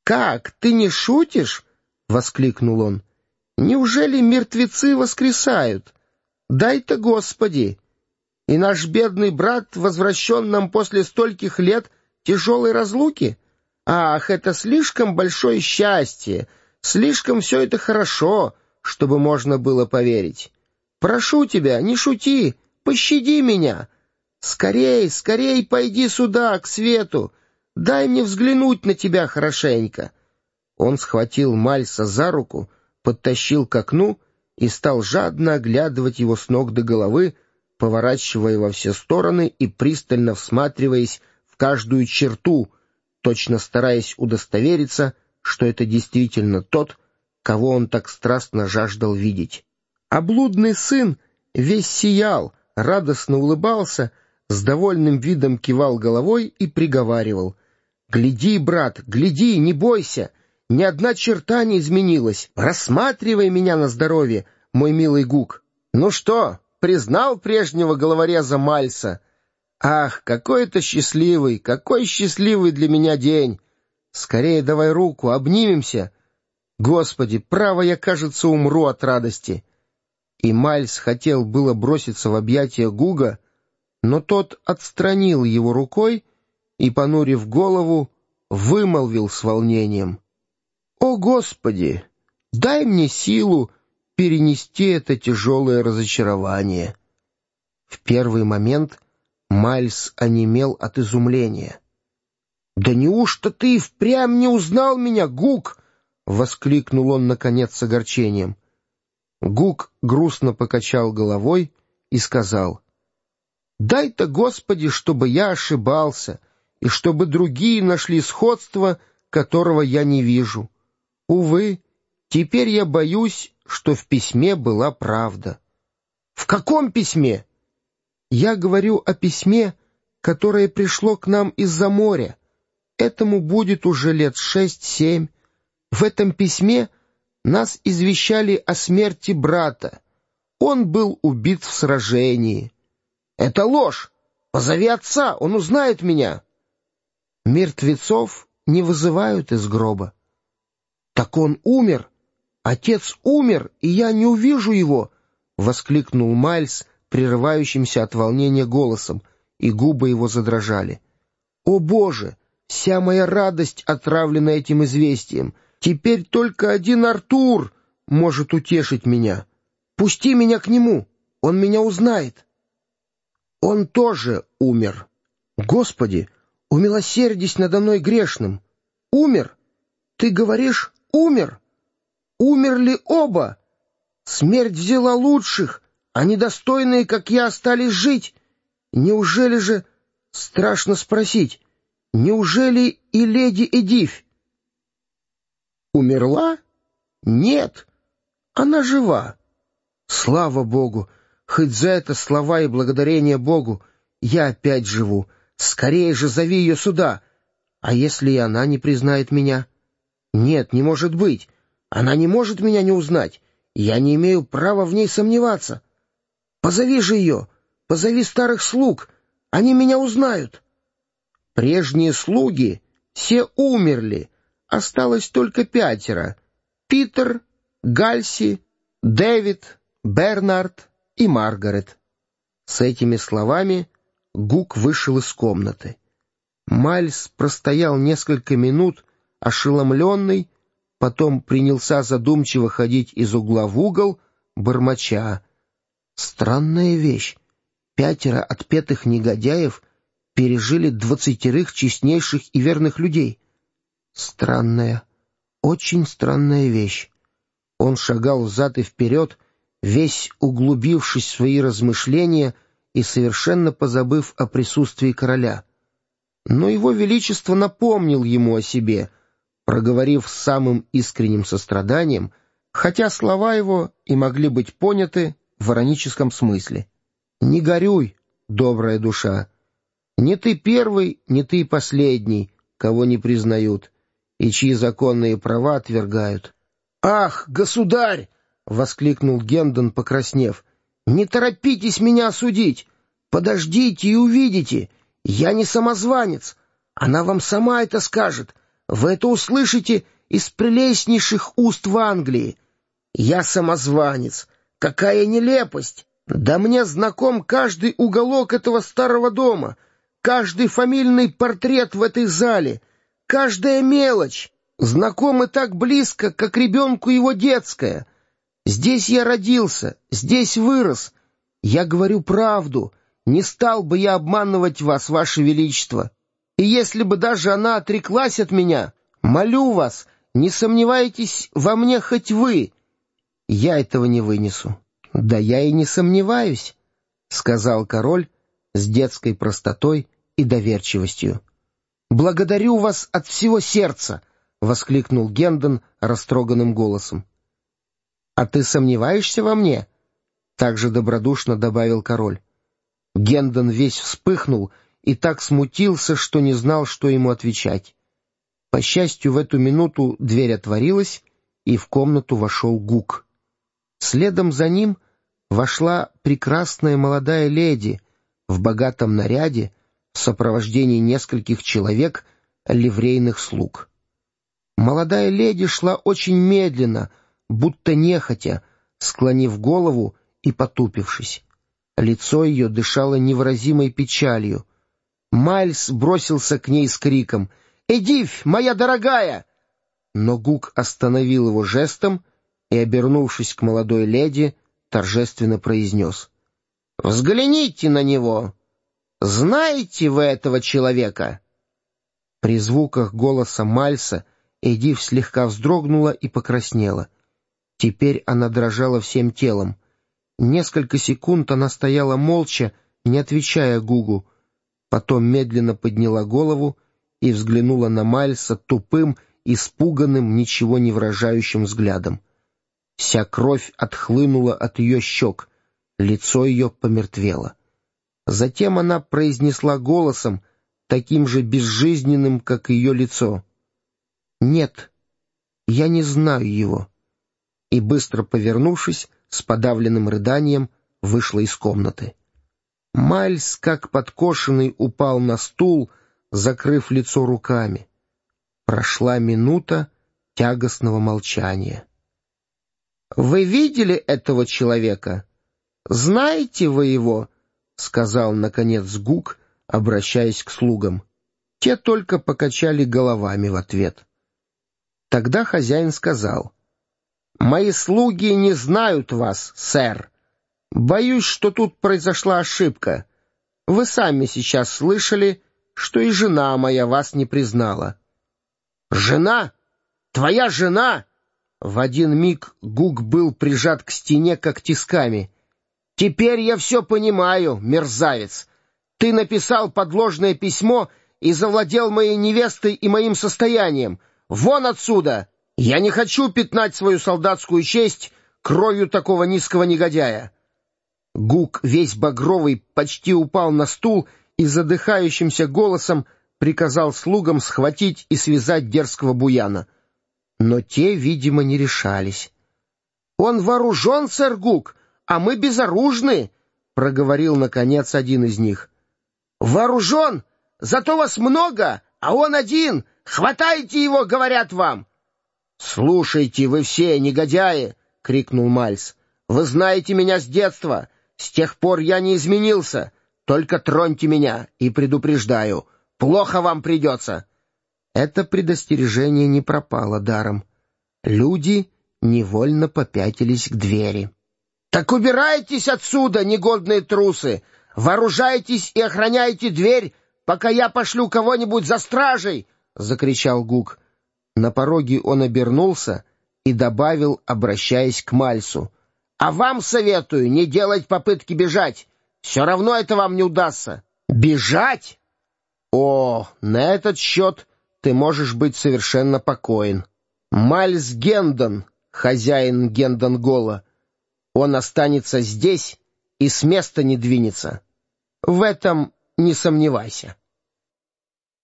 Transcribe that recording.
«Как, ты не шутишь?» — воскликнул он. «Неужели мертвецы воскресают? Дай-то, Господи! И наш бедный брат возвращен нам после стольких лет тяжелой разлуки? Ах, это слишком большое счастье, слишком все это хорошо, чтобы можно было поверить. Прошу тебя, не шути, пощади меня. Скорей, скорей пойди сюда, к свету, дай мне взглянуть на тебя хорошенько». Он схватил Мальса за руку, подтащил к окну и стал жадно оглядывать его с ног до головы, поворачивая во все стороны и пристально всматриваясь в каждую черту, точно стараясь удостовериться, что это действительно тот, кого он так страстно жаждал видеть. А блудный сын весь сиял, радостно улыбался, с довольным видом кивал головой и приговаривал: «Гляди, брат, гляди, не бойся, ни одна черта не изменилась. Рассматривай меня на здоровье, мой милый Гук. Ну что, признал прежнего головореза Мальса? Ах, какой счастливый для меня день! Скорее давай руку, обнимемся. Господи, право, я, кажется, умру от радости». И Мальс хотел было броситься в объятия Гуга, но тот отстранил его рукой и, понурив голову, вымолвил с волнением: «О, Господи, дай мне силу перенести это тяжелое разочарование». В первый момент Мальс онемел от изумления. «Да неужто ты и впрямь не узнал меня, Гук?» — воскликнул он, наконец, с огорчением. Гук грустно покачал головой и сказал: «Дай-то, Господи, чтобы я ошибался, и чтобы другие нашли сходство, которого я не вижу. Увы, теперь я боюсь, что в письме была правда». «В каком письме?» «Я говорю о письме, которое пришло к нам из-за моря. Этому будет уже лет 6-7. В этом письме нас извещали о смерти брата. Он был убит в сражении». «Это ложь! Позови отца, он узнает меня!» «Мертвецов не вызывают из гроба». «Так он умер! Отец умер, и я не увижу его!» — воскликнул Мальс, прерывающимся от волнения голосом, и губы его задрожали. «О, Боже! Вся моя радость отравлена этим известием. Теперь только один Артур может утешить меня. Пусти меня к нему, он меня узнает». «Он тоже умер. Господи, умилосердись надо мной грешным. Умер? Ты говоришь, умер? Умерли оба? Смерть взяла лучших, а недостойные, как я, остались жить. Неужели же, страшно спросить, неужели и леди Эдифь?» «Умерла? Нет, она жива. Слава Богу! Хоть за это слова и благодарение Богу, я опять живу. Скорее же зови ее сюда. А если и она не признает меня? Нет, не может быть. Она не может меня не узнать. Я не имею права в ней сомневаться. Позови же ее, позови старых слуг, они меня узнают». Прежние слуги все умерли, осталось только 5: Питер, Гальси, Дэвид, Бернард и Маргарет. С этими словами Гук вышел из комнаты. Мальс простоял несколько минут, ошеломленный, потом принялся задумчиво ходить из угла в угол, бормоча: «Странная вещь. 5 отпетых негодяев пережили 20 честнейших и верных людей. Странная, очень странная вещь». Он шагал взад и вперед, весь углубившись в свои размышления и совершенно позабыв о присутствии короля. Но его величество напомнил ему о себе, проговорив с самым искренним состраданием, хотя слова его и могли быть поняты в ироническом смысле: «Не горюй, добрая душа, не ты первый, не ты последний, кого не признают и чьи законные права отвергают». «Ах, государь!» — воскликнул Гендон, покраснев. «Не торопитесь меня осудить! Подождите и увидите! Я не самозванец! Она вам сама это скажет! вы это услышите из прелестнейших уст в Англии. Я самозванец. Какая нелепость! Да мне знаком каждый уголок этого старого дома, каждый фамильный портрет в этой зале, каждая мелочь. Знакомы так близко, как ребенку его детское. Здесь я родился, здесь вырос. Я говорю правду. Не стал бы я обманывать вас, ваше величество. И если бы даже она отреклась от меня, молю вас, не сомневайтесь во мне хоть вы. Я этого не вынесу. Да я и не сомневаюсь, — сказал король с детской простотой и доверчивостью. Благодарю вас от всего сердца, — воскликнул Гендон растроганным голосом. А ты сомневаешься во мне? — также добродушно добавил король. Гендон весь вспыхнул и так смутился, что не знал, что ему отвечать. По счастью, в эту минуту дверь отворилась, и в комнату вошел Гук. Следом за ним вошла прекрасная молодая леди в богатом наряде в сопровождении нескольких человек, ливрейных слуг. Молодая леди шла очень медленно, будто нехотя, склонив голову и потупившись. Лицо ее дышало невыразимой печалью. Майлз бросился к ней с криком: «Эдифь, моя дорогая!» Но Гук остановил его жестом и, обернувшись к молодой леди, торжественно произнес: «Взгляните на него! Знаете вы этого человека?» При звуках голоса Майлса Эдифь слегка вздрогнула и покраснела. Теперь она дрожала всем телом. Несколько секунд она стояла молча, не отвечая Гугу. Потом медленно подняла голову и взглянула на Майлса тупым, испуганным, ничего не выражающим взглядом. Вся кровь отхлынула от ее щек, лицо ее помертвело. Затем она произнесла голосом, таким же безжизненным, как ее лицо: «Нет, я не знаю его». И, быстро повернувшись, с подавленным рыданием вышла из комнаты. Майлз, как подкошенный, упал на стул, закрыв лицо руками. Прошла минута тягостного молчания. «Вы видели этого человека? Знаете вы его?» — сказал, наконец, Гук, обращаясь к слугам. Те только покачали головами в ответ. Тогда хозяин сказал: «Мои слуги не знают вас, сэр. Боюсь, что тут произошла ошибка. Вы сами сейчас слышали, что и жена моя вас не признала». «Жена? Твоя жена?» В один миг Гук был прижат к стене, как тисками. «Теперь я все понимаю, мерзавец. Ты написал подложное письмо и завладел моей невестой и моим состоянием. Вон отсюда! Я не хочу пятнать свою солдатскую честь кровью такого низкого негодяя». Гук, весь багровый, почти упал на стул и задыхающимся голосом приказал слугам схватить и связать дерзкого буяна. Но те, видимо, не решались. «Он вооружен, сэр Гук, а мы безоружны», — проговорил, наконец, один из них. «Вооружен? Зато вас много, а он один. Хватайте его, говорят вам!» «Слушайте, вы все, негодяи!» — крикнул Майлз. «Вы знаете меня с детства. С тех пор я не изменился. Только троньте меня, и предупреждаю, плохо вам придется». Это предостережение не пропало даром. Люди невольно попятились к двери. «Так убирайтесь отсюда, негодные трусы! Вооружайтесь и охраняйте дверь, пока я пошлю кого-нибудь за стражей!» — закричал Гук. На пороге он обернулся и добавил, обращаясь к Мальсу: «А вам советую не делать попытки бежать. Все равно это вам не удастся». «Бежать? О, на этот счет ты можешь быть совершенно покоен. Майлз Гендон, хозяин Гендон-Голла. Он останется здесь и с места не двинется. В этом не сомневайся».